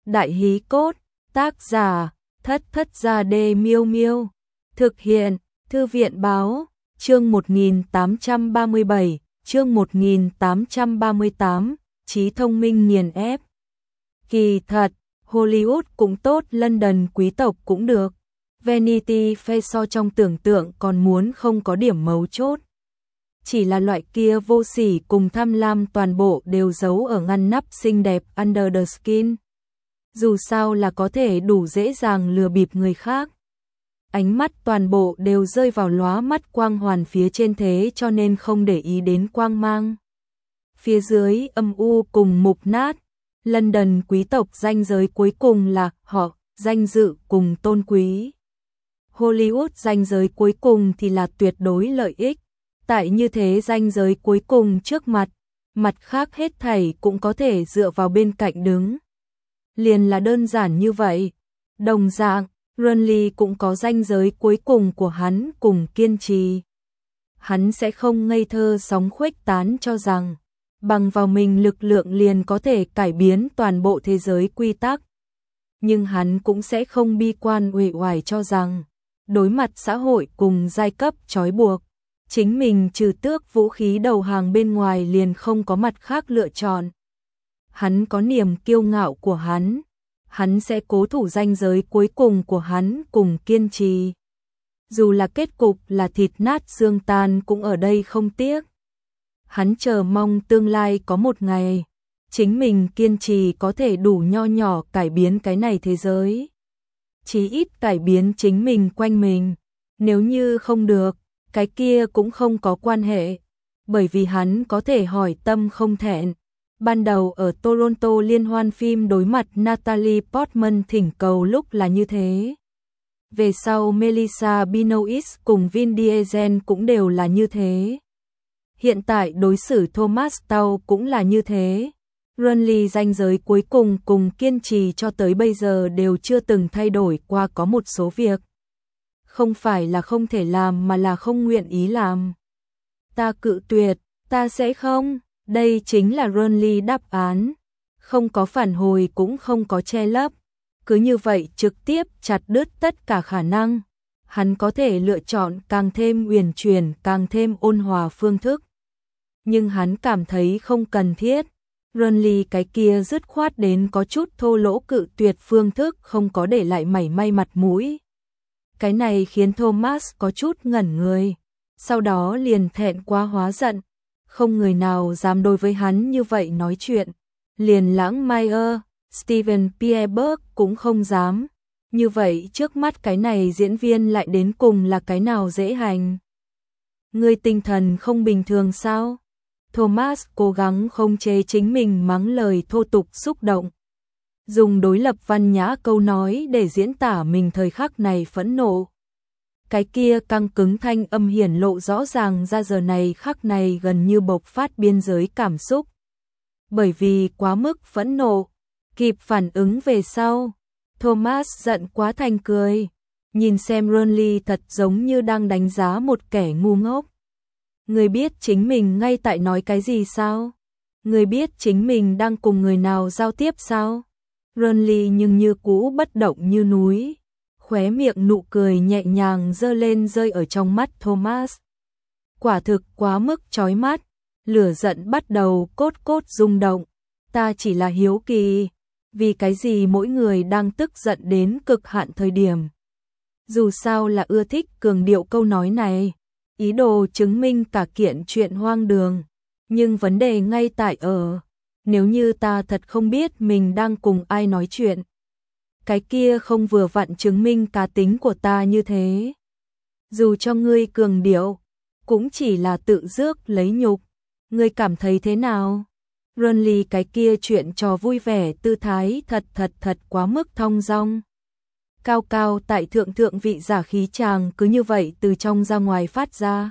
Đại hí cốt, tác giả, Thất Thất Gia Đê Miêu Miêu. Thực hiện, Thư viện báo, chương 1837, chương 1838, trí thông minh nghiền ép. Kỳ thật, Hollywood cũng tốt, London quý tộc cũng được. Vanity Fair so trong tưởng tượng còn muốn không có điểm mấu chốt. Chỉ là loại kia vô sỉ cùng tham lam toàn bộ đều giấu ở ngăn nắp xinh đẹp under the skin. Dù sao là có thể đủ dễ dàng lừa bịp người khác. Ánh mắt toàn bộ đều rơi vào lóa mắt quang hoàn phía trên thế cho nên không để ý đến quang mang. Phía dưới âm u cùng mục nát. London quý tộc danh giới cuối cùng là họ, danh dự cùng tôn quý. Hollywood danh giới cuối cùng thì là tuyệt đối lợi ích. Tại như thế danh giới cuối cùng trước mặt, mặt khác hết thảy cũng có thể dựa vào bên cạnh đứng. Liền là đơn giản như vậy. Đồng dạng, Renly cũng có danh giới cuối cùng của hắn cùng kiên trì. Hắn sẽ không ngây thơ sóng khuếch tán cho rằng bằng vào mình lực lượng liền có thể cải biến toàn bộ thế giới quy tắc. Nhưng hắn cũng sẽ không bi quan uể oải cho rằng đối mặt xã hội cùng giai cấp trói buộc, chính mình trừ tước vũ khí đầu hàng bên ngoài liền không có mặt khác lựa chọn. Hắn có niềm kiêu ngạo của hắn sẽ cố thủ ranh giới cuối cùng của hắn cùng kiên trì. Dù là kết cục là thịt nát xương tan cũng ở đây không tiếc. Hắn chờ mong tương lai có một ngày, chính mình kiên trì có thể đủ nho nhỏ cải biến cái này thế giới. Chí ít cải biến chính mình quanh mình, nếu như không được, cái kia cũng không có quan hệ, bởi vì hắn có thể hỏi tâm không thẹn. Ban đầu ở Toronto liên hoan phim đối mặt Natalie Portman thỉnh cầu lúc là như thế. Về sau Melissa Benoist cùng Vin Diesel cũng đều là như thế. Hiện tại đối xử Thomas Tau cũng là như thế. Renly ranh giới cuối cùng cùng kiên trì cho tới bây giờ đều chưa từng thay đổi qua, có một số việc không phải là không thể làm mà là không nguyện ý làm. Ta cự tuyệt, ta sẽ không. Đây chính là Renly đáp án. Không có phản hồi cũng không có che lấp. Cứ như vậy trực tiếp chặt đứt tất cả khả năng. Hắn có thể lựa chọn càng thêm uyển chuyển, càng thêm ôn hòa phương thức. Nhưng hắn cảm thấy không cần thiết. Renly cái kia dứt khoát đến có chút thô lỗ cự tuyệt phương thức không có để lại mảy may mặt mũi. Cái này khiến Thomas có chút ngẩn người. Sau đó liền thẹn quá hóa giận. Không người nào dám đối với hắn như vậy nói chuyện. Liền Lãng Meyer, Steven Spielberg cũng không dám. Như vậy trước mắt cái này diễn viên lại đến cùng là cái nào dễ hành. Người tinh thần không bình thường sao? Thomas cố gắng không chế chính mình mắng lời thô tục xúc động. Dùng đối lập văn nhã câu nói để diễn tả mình thời khắc này phẫn nộ. Cái kia căng cứng thanh âm hiển lộ rõ ràng ra giờ này khắc này gần như bộc phát biên giới cảm xúc. Bởi vì quá mức phẫn nộ, kịp phản ứng về sau, Thomas giận quá thành cười. Nhìn xem Renly thật giống như đang đánh giá một kẻ ngu ngốc. Người biết chính mình ngay tại nói cái gì sao? Người biết chính mình đang cùng người nào giao tiếp sao? Renly nhưng như cũ bất động như núi. Khóe miệng nụ cười nhẹ nhàng giơ lên rơi ở trong mắt Thomas. Quả thực quá mức chói mắt, lửa giận bắt đầu cốt cốt rung động. Ta chỉ là hiếu kỳ, vì cái gì mỗi người đang tức giận đến cực hạn thời điểm. Dù sao là ưa thích cường điệu câu nói này, ý đồ chứng minh cả kiện chuyện hoang đường. Nhưng vấn đề ngay tại ở, nếu như ta thật không biết mình đang cùng ai nói chuyện. Cái kia không vừa vặn chứng minh cá tính của ta như thế. Dù cho ngươi cường điệu, cũng chỉ là tự rước lấy nhục. Ngươi cảm thấy thế nào? Renly cái kia chuyện trò vui vẻ tư thái thật quá mức thong dong. Cao cao tại thượng vị giả khí chàng cứ như vậy từ trong ra ngoài phát ra.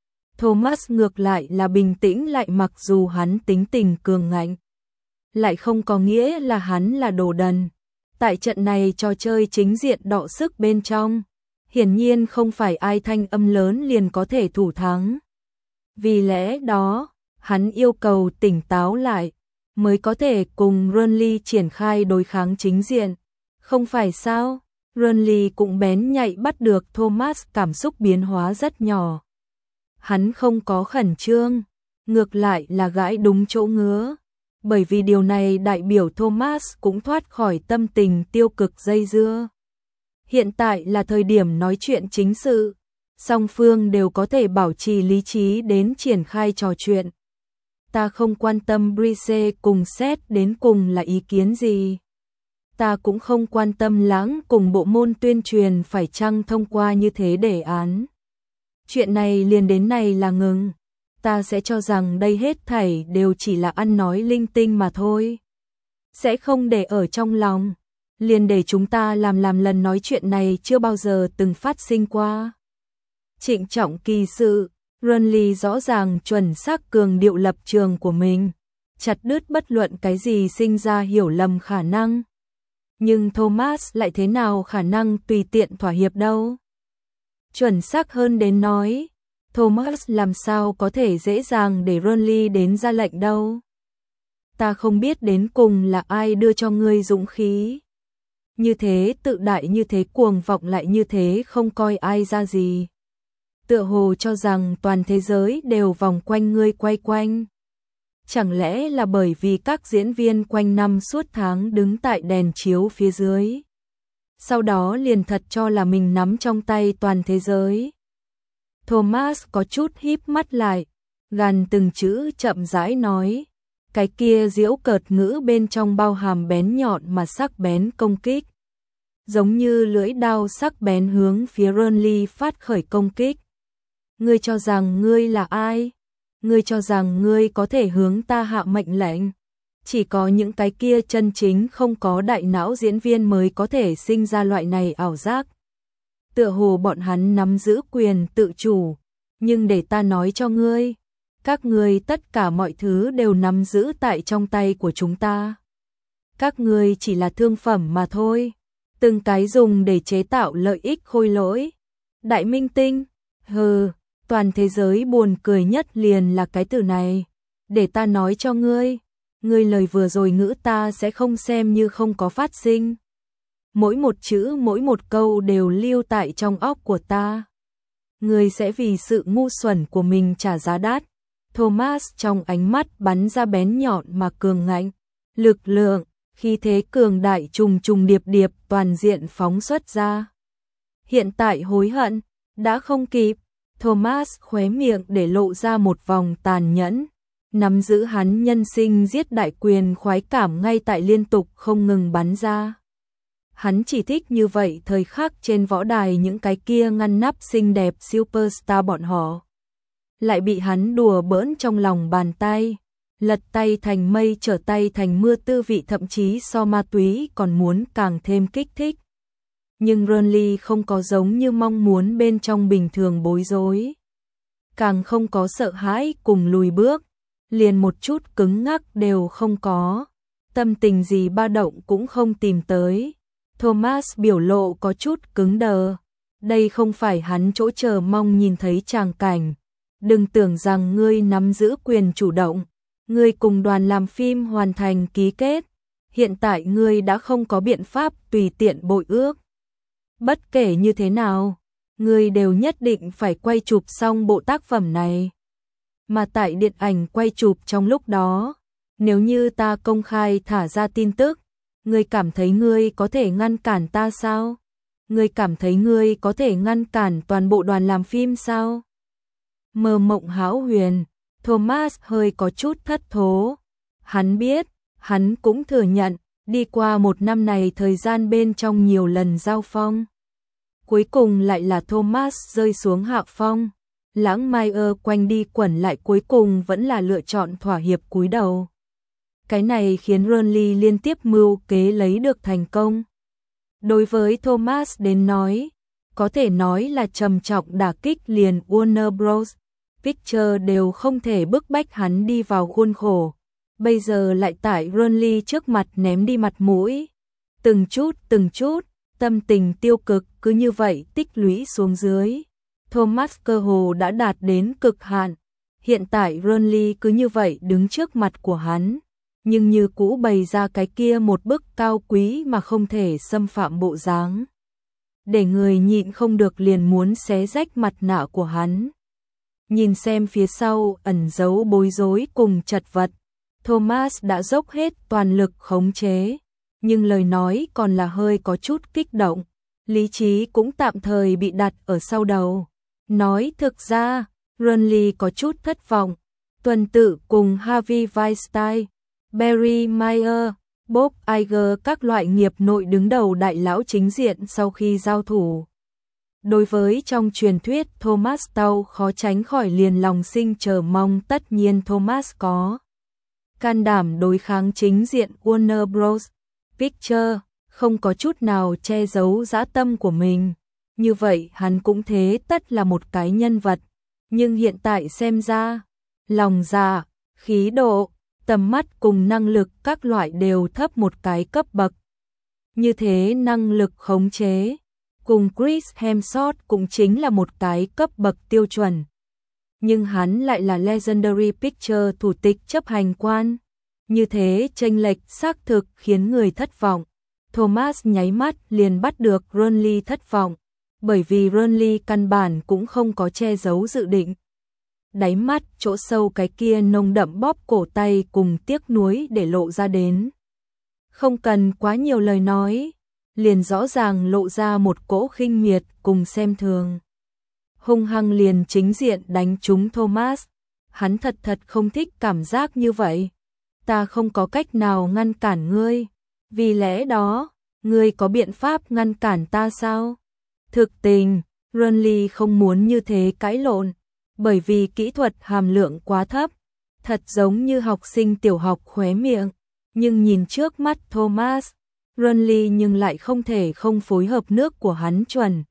Thomas ngược lại là bình tĩnh lại, mặc dù hắn tính tình cường ngạnh. Lại không có nghĩa là hắn là đồ đần. Tại trận này trò chơi chính diện đọ sức bên trong, hiển nhiên không phải ai thanh âm lớn liền có thể thủ thắng. Vì lẽ đó, hắn yêu cầu tỉnh táo lại, mới có thể cùng Burnley triển khai đối kháng chính diện. Không phải sao? Burnley cũng bén nhạy bắt được Thomas cảm xúc biến hóa rất nhỏ. Hắn không có khẩn trương, ngược lại là gãi đúng chỗ ngứa. Bởi vì điều này đại biểu Thomas cũng thoát khỏi tâm tình tiêu cực dây dưa. Hiện tại là thời điểm nói chuyện chính sự, song phương đều có thể bảo trì lý trí đến triển khai trò chuyện. Ta không quan tâm Brise cùng Seth đến cùng là ý kiến gì. Ta cũng không quan tâm Lãng cùng bộ môn tuyên truyền phải chăng thông qua như thế đề án. Chuyện này liền đến này là ngừng. Ta sẽ cho rằng đây hết thảy đều chỉ là ăn nói linh tinh mà thôi. Sẽ không để ở trong lòng. Liền để chúng ta làm lần nói chuyện này chưa bao giờ từng phát sinh qua. Trịnh trọng kỳ sự, Burnley rõ ràng chuẩn xác cường điệu lập trường của mình, chặt đứt bất luận cái gì sinh ra hiểu lầm khả năng. Nhưng Thomas lại thế nào khả năng tùy tiện thỏa hiệp đâu. Chuẩn xác hơn đến nói, Thomas làm sao có thể dễ dàng để Burnley đến ra lệnh đâu. Ta không biết đến cùng là ai đưa cho ngươi dũng khí. Như thế tự đại, như thế cuồng vọng, lại như thế không coi ai ra gì. Tựa hồ cho rằng toàn thế giới đều vòng quanh ngươi quay quanh. Chẳng lẽ là bởi vì các diễn viên quanh năm suốt tháng đứng tại đèn chiếu phía dưới, sau đó liền thật cho là mình nắm trong tay toàn thế giới. Thomas có chút híp mắt lại, gằn từng chữ chậm rãi nói, cái kia giễu cợt ngữ bên trong bao hàm bén nhọn mà sắc bén công kích, giống như lưỡi dao sắc bén hướng phía Burnley phát khởi công kích. Ngươi cho rằng ngươi là ai? Ngươi cho rằng ngươi có thể hướng ta hạ mệnh lệnh? Chỉ có những cái kia chân chính không có đại não diễn viên mới có thể sinh ra loại này ảo giác. Tựa hồ bọn hắn nắm giữ quyền tự chủ, nhưng để ta nói cho ngươi, các ngươi tất cả mọi thứ đều nắm giữ tại trong tay của chúng ta. Các ngươi chỉ là thương phẩm mà thôi, từng cái dùng để chế tạo lợi ích khôi lỗi. Đại minh tinh, hừ, toàn thế giới buồn cười nhất liền là cái từ này. Để ta nói cho ngươi, ngươi lời vừa rồi ngữ ta sẽ không xem như không có phát sinh. Mỗi một chữ, mỗi một câu đều lưu tại trong óc của ta. Ngươi sẽ vì sự ngu xuẩn của mình trả giá đắt. Thomas trong ánh mắt bắn ra bén nhọn mà cường ngạnh, lực lượng, khí thế cường đại trùng trùng điệp điệp toàn diện phóng xuất ra. Hiện tại hối hận đã không kịp. Thomas khóe miệng để lộ ra một vòng tàn nhẫn, nắm giữ hắn nhân sinh giết đại quyền khoái cảm ngay tại liên tục không ngừng bắn ra. Hắn chỉ thích như vậy thời khắc trên võ đài những cái kia ngăn nắp xinh đẹp superstar bọn họ. Lại bị hắn đùa bỡn trong lòng bàn tay, lật tay thành mây trở tay thành mưa, tư vị thậm chí so ma túy còn muốn càng thêm kích thích. Nhưng Burnley không có giống như mong muốn bên trong bình thường bối rối, càng không có sợ hãi cùng lùi bước, liền một chút cứng ngắc đều không có, tâm tình gì ba động cũng không tìm tới. Thomas biểu lộ có chút cứng đờ, đây không phải hắn chỗ chờ mong nhìn thấy tràng cảnh. Đừng tưởng rằng ngươi nắm giữ quyền chủ động, ngươi cùng đoàn làm phim hoàn thành ký kết, hiện tại ngươi đã không có biện pháp tùy tiện bội ước. Bất kể như thế nào, ngươi đều nhất định phải quay chụp xong bộ tác phẩm này. Mà tại điện ảnh quay chụp trong lúc đó, nếu như ta công khai thả ra tin tức, ngươi cảm thấy ngươi có thể ngăn cản ta sao? Ngươi cảm thấy ngươi có thể ngăn cản toàn bộ đoàn làm phim sao? Mơ mộng hão huyền, Thomas hơi có chút thất thố. Hắn biết, hắn cũng thừa nhận, đi qua một năm này thời gian bên trong nhiều lần giao phong. Cuối cùng lại là Thomas rơi xuống hạ phong. Lãng Meyer quanh đi quẩn lại cuối cùng vẫn là lựa chọn thỏa hiệp cúi đầu. Cái này khiến Burnley liên tiếp mưu kế lấy được thành công. Đối với Thomas đến nói, có thể nói là trầm trọng đả kích, liền Warner Bros. Pictures đều không thể bức bách hắn đi vào khuôn khổ. Bây giờ lại tại Burnley trước mặt ném đi mặt mũi. Từng chút, tâm tình tiêu cực cứ như vậy tích lũy xuống dưới. Thomas cơ hồ đã đạt đến cực hạn. Hiện tại Burnley cứ như vậy đứng trước mặt của hắn. nhưng như cũ bày ra cái kia một bức cao quý mà không thể xâm phạm bộ dáng. Để người nhịn không được liền muốn xé rách mặt nạ của hắn. Nhìn xem phía sau ẩn giấu bối rối cùng chật vật, Thomas đã dốc hết toàn lực khống chế, nhưng lời nói còn là hơi có chút kích động, lý trí cũng tạm thời bị đặt ở sau đầu. Nói thực ra, Renly có chút thất vọng, tuần tự cùng Harvey Weinstein, Barry Meyer, Bob Iger các loại nghiệp nội đứng đầu đại lão chính diện sau khi giao thủ. Đối với trong truyền thuyết Thomas Tau khó tránh khỏi liền lòng sinh chờ mong, tất nhiên Thomas có can đảm đối kháng chính diện Warner Bros. Pictures, không có chút nào che giấu dã tâm của mình. Như vậy hắn cũng thế tất là một cái nhân vật, nhưng hiện tại xem ra, lòng dạ, khí độ, tầm mắt cùng năng lực các loại đều thấp một cái cấp bậc. Như thế năng lực khống chế, cùng Chris Hemsworth cũng chính là một cái cấp bậc tiêu chuẩn. Nhưng hắn lại là Legendary Pictures thủ tịch chấp hành quan. Như thế chênh lệch xác thực khiến người thất vọng. Thomas nháy mắt liền bắt được Renly thất vọng, bởi vì Renly căn bản cũng không có che giấu dự định. Đáy mắt chỗ sâu cái kia nồng đậm bóp cổ tay cùng tiếc nuối để lộ ra đến. Không cần quá nhiều lời nói, liền rõ ràng lộ ra một cỗ khinh miệt cùng xem thường. Hung hăng liền chính diện đánh trúng Thomas, hắn thật không thích cảm giác như vậy. Ta không có cách nào ngăn cản ngươi, vì lẽ đó, ngươi có biện pháp ngăn cản ta sao? Thực tình, Renly không muốn như thế cãi lộn, bởi vì kỹ thuật hàm lượng quá thấp, thật giống như học sinh tiểu học khóe miệng, nhưng nhìn trước mắt Thomas, Renly nhưng lại không thể không phối hợp nước của hắn chuẩn.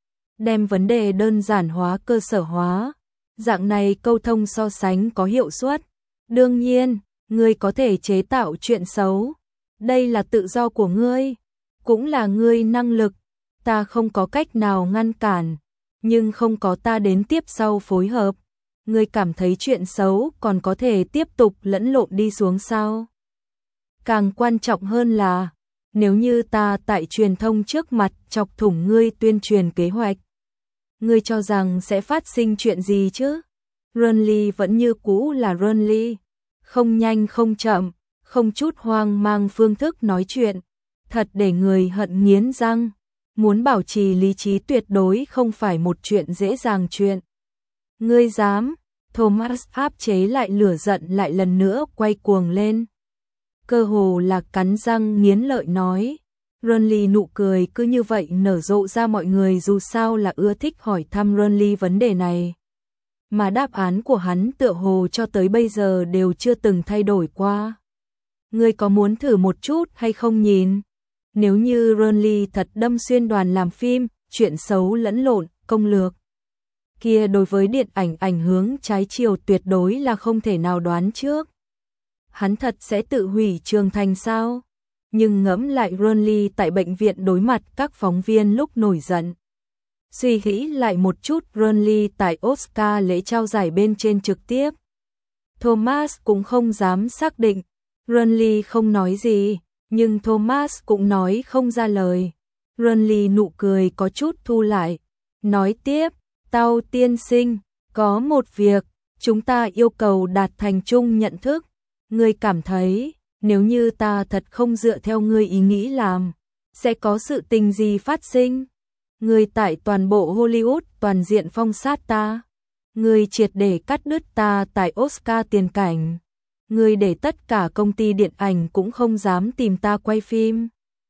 Đem vấn đề đơn giản hóa cơ sở hóa, dạng này câu thông so sánh có hiệu suất. Đương nhiên, ngươi có thể chế tạo chuyện xấu, đây là tự do của ngươi, cũng là ngươi năng lực, ta không có cách nào ngăn cản, nhưng không có ta đến tiếp sau phối hợp, ngươi cảm thấy chuyện xấu còn có thể tiếp tục lẫn lộn đi xuống sao? Càng quan trọng hơn là, nếu như ta tại truyền thông trước mặt chọc thủng ngươi tuyên truyền kế hoạch, ngươi cho rằng sẽ phát sinh chuyện gì chứ? Renly vẫn như cũ là Renly, không nhanh không chậm, không chút hoang mang phương thức nói chuyện, thật để người hận nghiến răng. Muốn bảo trì lý trí tuyệt đối không phải một chuyện dễ dàng chuyện. Ngươi dám? Thomas áp chế lại lửa giận lại lần nữa quay cuồng lên. Cơ hồ là cắn răng nghiến lợi nói. Renly nụ cười cứ như vậy nở rộ ra, mọi người dù sao là ưa thích hỏi thăm Renly vấn đề này. Mà đáp án của hắn tựa hồ cho tới bây giờ đều chưa từng thay đổi qua. Ngươi có muốn thử một chút hay không nhìn? Nếu như Renly thật đâm xuyên đoàn làm phim, chuyện xấu lẫn lộn, công lược, kia đối với điện ảnh ảnh hưởng trái chiều tuyệt đối là không thể nào đoán trước. Hắn thật sẽ tự hủy Trường Thành sao? Nhưng ngẫm lại Renly tại bệnh viện đối mặt các phóng viên lúc nổi giận. Suy nghĩ lại một chút Renly tại Oscar lễ trao giải bên trên trực tiếp. Thomas cũng không dám xác định, Renly không nói gì. Nhưng Thomas cũng nói không ra lời. Renly nụ cười có chút thu lại, nói tiếp, Tao tiên sinh, có một việc, chúng ta yêu cầu đạt thành chung nhận thức. Ngươi cảm thấy, nếu như ta thật không dựa theo ngươi ý nghĩ làm, sẽ có sự tình gì phát sinh? Ngươi tại toàn bộ Hollywood toàn diện phong sát ta. Ngươi triệt để cắt đứt ta tại Oscar tiền cảnh. Ngươi để tất cả công ty điện ảnh cũng không dám tìm ta quay phim.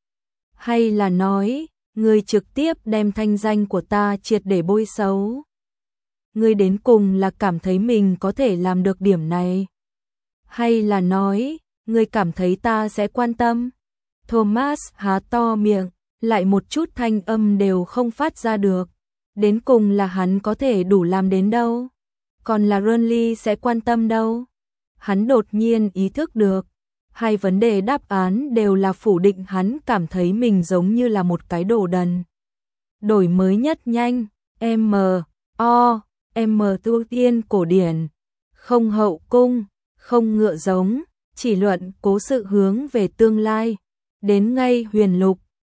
Hay là nói, ngươi trực tiếp đem thanh danh của ta triệt để bôi xấu. Ngươi đến cùng là cảm thấy mình có thể làm được điểm này. Hay là nói, ngươi cảm thấy ta sẽ quan tâm. Thomas há to miệng, lại một chút thanh âm đều không phát ra được. Đến cùng là hắn có thể đủ làm đến đâu. Còn là Renly sẽ quan tâm đâu. Hắn đột nhiên ý thức được, hai vấn đề đáp án đều là phủ định, hắn cảm thấy mình giống như là một cái đồ đần. Đổi mới nhất nhanh, M ưu tiên cổ điển, không hậu cung, không ngựa giống, chỉ luận cố sự hướng về tương lai. Đến ngay huyền lục,